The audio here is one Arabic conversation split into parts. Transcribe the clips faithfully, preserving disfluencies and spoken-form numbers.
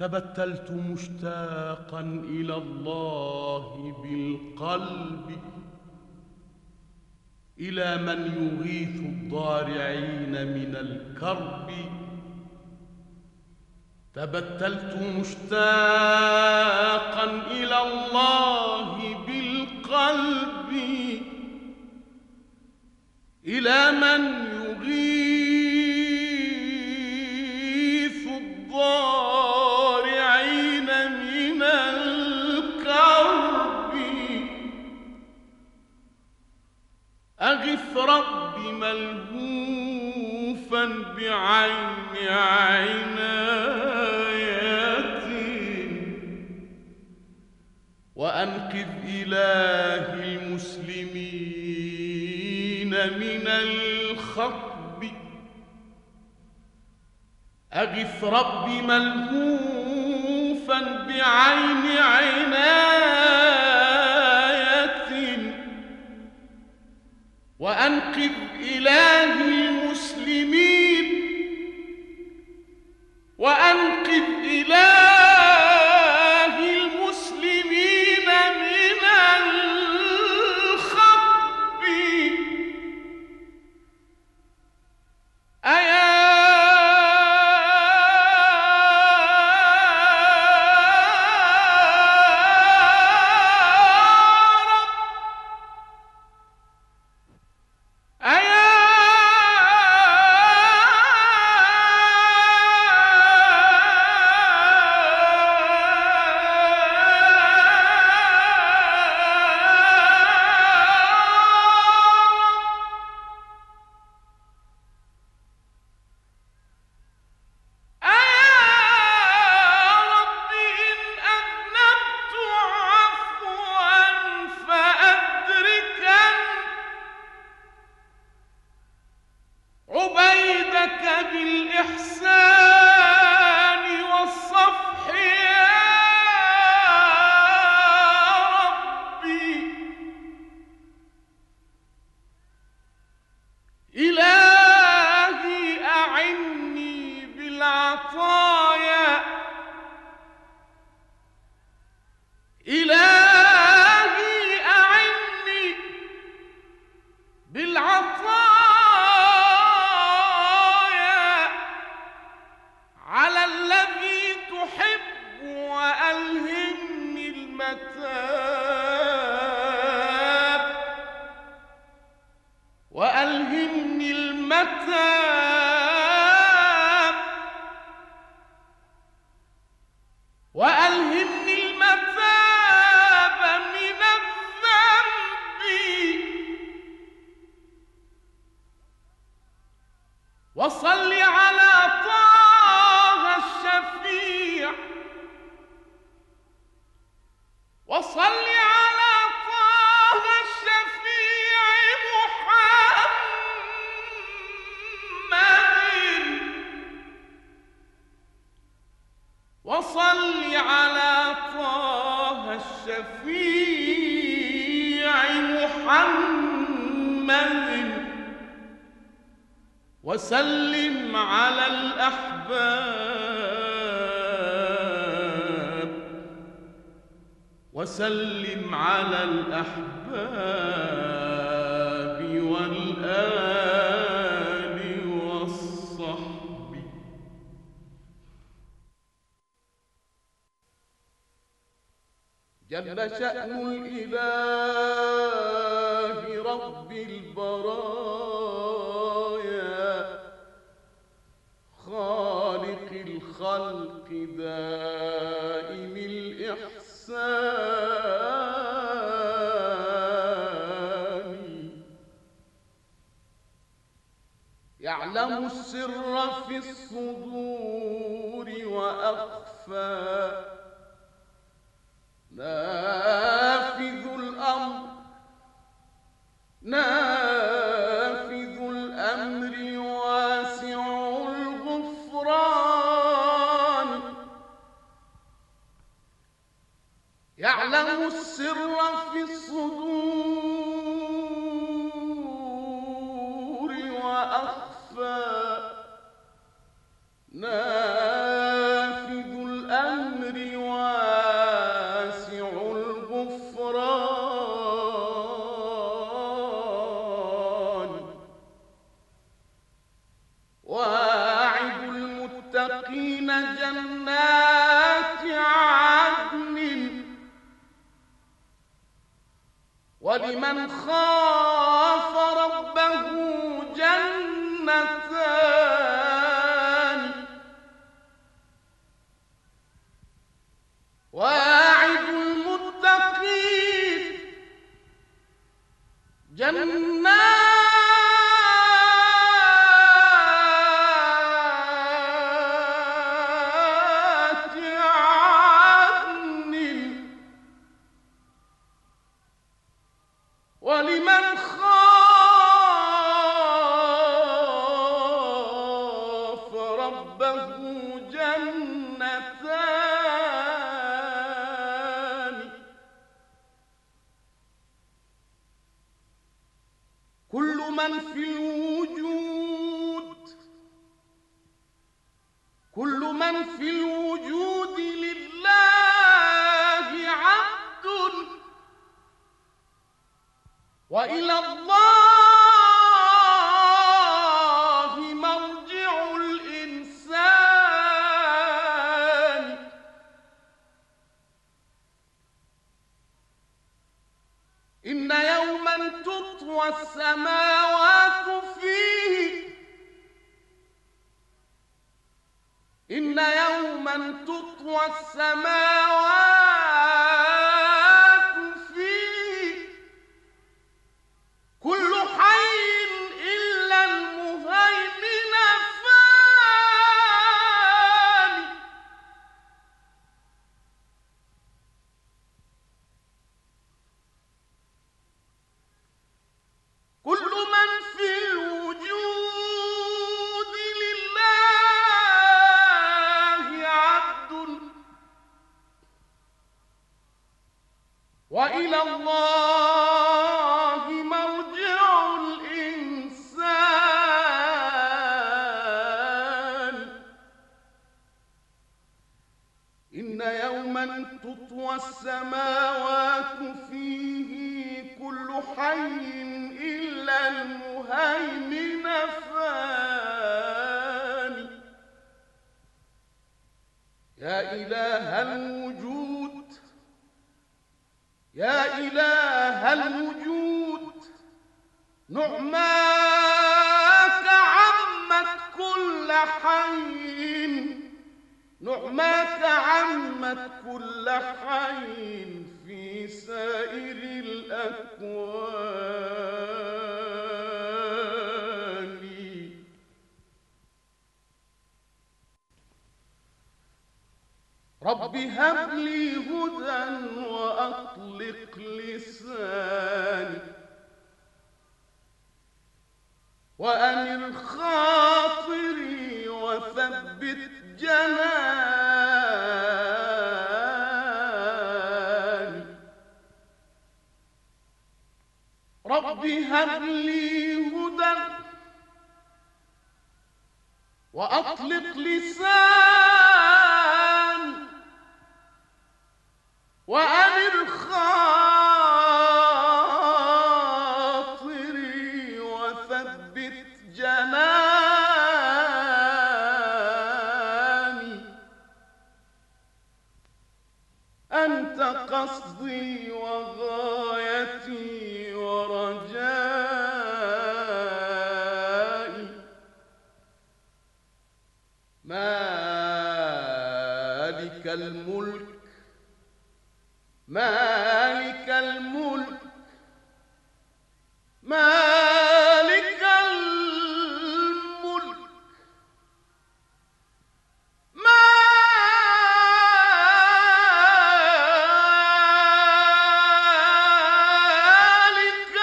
تبتلت مشتاقا إلى الله بالقلب، إلى من يغيث الضارعين من الكرب. تبتلت مشتاقا إلى الله بالقلب، إلى من يغيث الضارعين من الكرب. أغث رب ملهوفا بعين عناية، وأنقذ إله المسلمين من الخطب. أغث رب ملهوفا بعين عناية، وأنقذ إله المسلمين، وأنقذ إله المسلمين من الخطب. أيا بالإحسان والصفح يا ربي. إلهي أعني بالعطايا، إلهي أعني بالعطايا على الذي تحب، وألهمني المتاب، وألهمني المتاب، وألهمني المتاب من الذنب. وصل على طه الشفيع، وصل على طه الشفيع محمد، وصل على طه الشفيع محمد، وسلم على الأحباب، وسلم على الأحباب والآل والصحب. جل شأن الإله رب البرايا، خالق الخلق دائم الإحسان، يعلم السر في الصدور وأخفى، نافذ الأمر نافذ الأمر واسع الغفران، يعلم السر في الصدور وأخفى، نافذ الأمر جنات عدن ولمن خاف ربه جنتان وأعد المتقين جنات ولمن خاف ربه جنتان كل من في الوجود كل من في الوجود لله عبد وإلى الله مرجع الإنسان إن يوما تطوى السماوات فيه إن يوما تطوى السماوات فيه كل حي إلا المهيمن فاني كل من في الوجود لله عبد وإلى الله مرجع الإنسان إن يوما تطوى السماوات فيه كل حي إلا المهيمن فاني يا إله الوجود يا إله الوجود نعماك عمت كل حي نعماك عمت كل حي في سائر الأكوان رب هب لي هدى وأطلق لساني وأنر خاطري وثبت جناني رب هب لي هدى وأطلق لساني وأنر خاطري وثبت جناني أنت قصدي وغايتي ورجائي مالك الملك مالك الملك مالك الملك مالك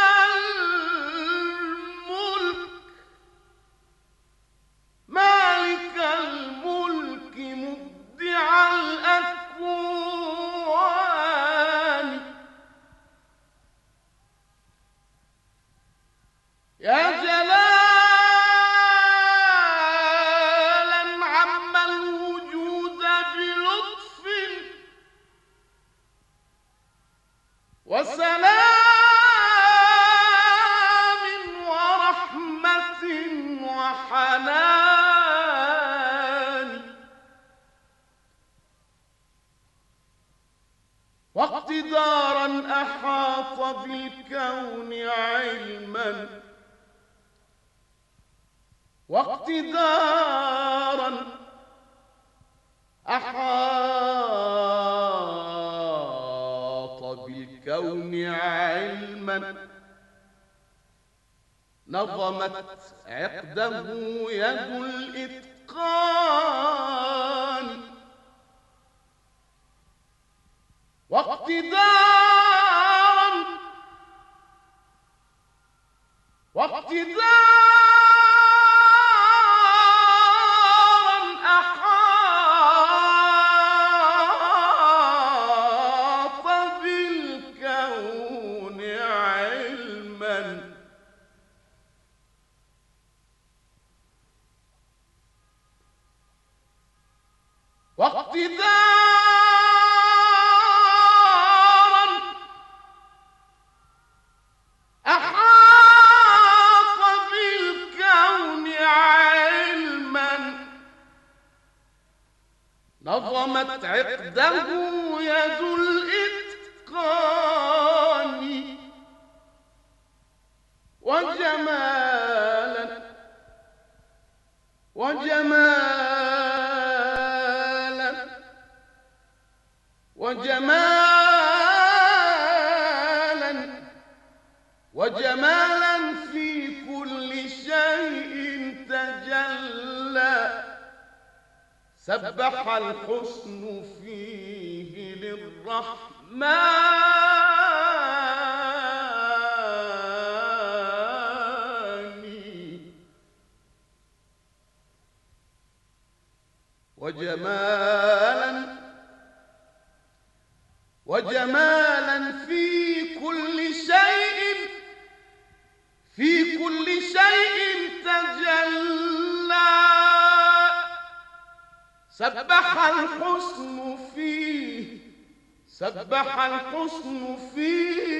الملك مالك الملك مبدع الأكوان واقتدارا أحاط بالكون علما واقتدارا أحاط بالكون علما نظمت عقده يد الإتقان واقتدارا واقتدارا أحاط بالكون علما واقتدارا أحاط بالكون علما نظمت عقده يد الإتقان وجمالا وجمالا وجمالا وجمالا في كل شيء تجلى سبح الحسن فيه للرحمن وجمالا وجمالا في كل شيء في كل شيء تجلى سبح الحسن فيه سبح الحسن فيه